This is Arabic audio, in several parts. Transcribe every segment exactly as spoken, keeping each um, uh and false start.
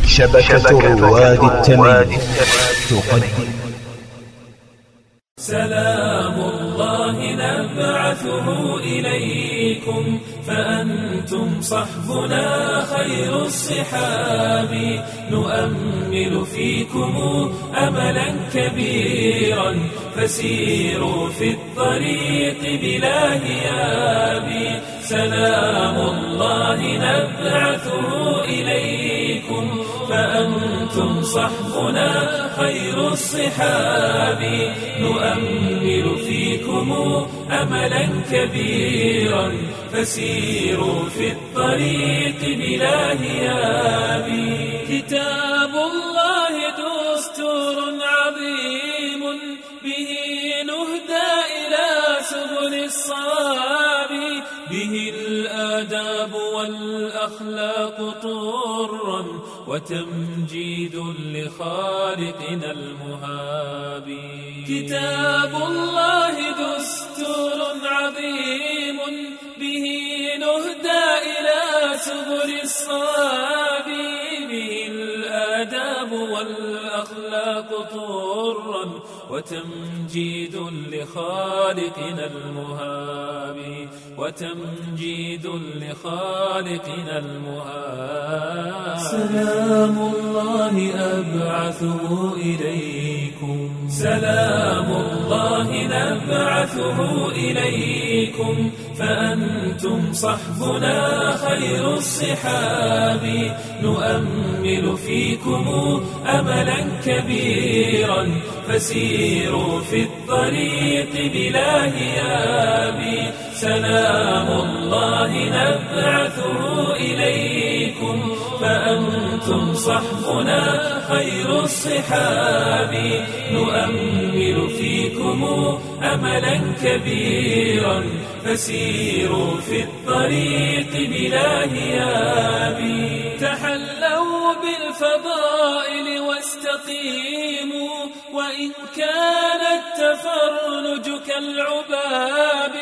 شبكة رواد التمييز تقدم. سلام الله نبعثه إليكم فأنتم صحبنا خير الصحاب، نؤمل فيكم أملا كبيرا فسيروا في الطريق بلا هياب. سلام الله نبعثه إليكم فأنتم صحبنا خير الصحاب، نؤمل فيكم أملا كبيرا فسيروا في الطريق بلا هياب. كتاب الله دستور عظيم به نهدى إلى سبل الصواب، به الآداب والأخلاق طرا وتمجيد لخالقنا المهاب. كتاب الله دستور عظيم به نهدى إلى سبل الصواب، به الآداب والأخلاق طرا وتمجيد لخالقنا المهاب، وتمجيد لخالقنا المهاب. سلام الله أبعثه إليكم، سلام الله نبعثه إليكم فأنتم صحبنا خير الصحاب، نؤمل فيكم أملا كبيرا فسيروا في الطريق بلا هياب. سلام الله نبعثه إليكم فأنتم صحبنا خير الصحاب، نؤمل فيكم أملا كبيرا فسيروا في الطريق بلا هياب. تحلوا بالفضائل واستقيموا وإن كان التفرج كالعباب،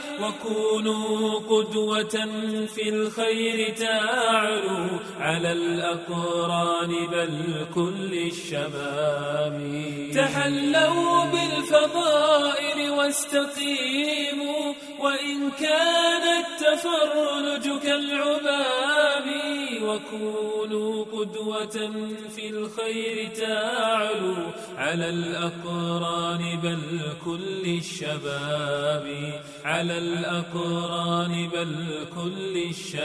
وكونوا قدوة في الخير تعلوا على الأقران بل كل الشباب. تحلوا بالفضائل واستقيموا وإن كان التفرج كالعباب، وكونوا قدوة في الخير تعلوا على الأقران بل كل الشباب، على الأقران بل كل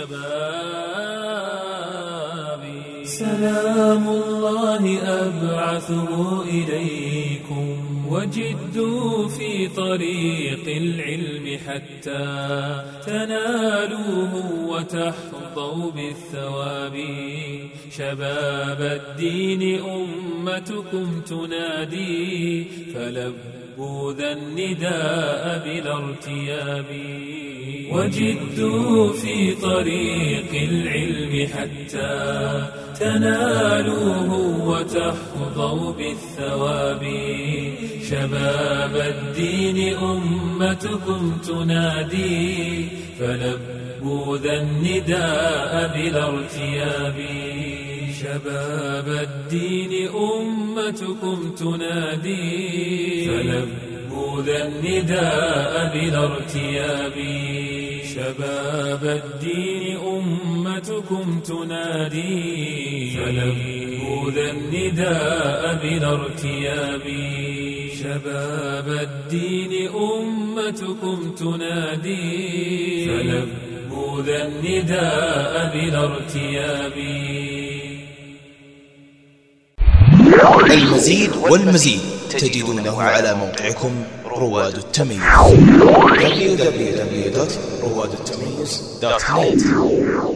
الشباب. سلام الله أبعثه إليكم وجدوا في طريق العلم حتى تنالوه وتحظوا بالثواب. شباب الدين أمتكم تنادي فلبوا ذا النداء بلا ارتياب. وجدوا في طريق العلم حتى تنالوه وتحظوا بالثواب. شباب الدين أمتكم تنادي فلبوا ذا النداء بلا ارتياب. شباب الدين أمتكم تنادي فلبوا ذا النداء بلا ارتياب. شباب الدين أمتكم تنادي فلبوا ذا النداء بلا ارتياب. شباب الدين أمتكم تنادي فلبوا ذا النداء بلا ارتياب. المزيد والمزيد تجدونه على موقعكم رواد التمييز دبليو دبليو دبليو دوت رواد التمييز دوت نت.